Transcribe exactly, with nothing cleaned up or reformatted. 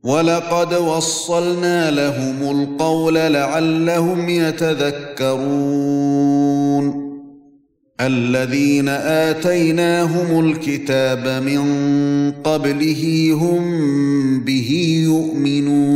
وَلَقَدْ وَصَّلْنَا لَهُمُ الْقَوْلَ لَعَلَّهُمْ يَتَذَكَّرُونَ الَّذِينَ آتَيْنَاهُمُ الْكِتَابَ مِنْ قَبْلِهِ هُمْ بِهِ يُؤْمِنُونَ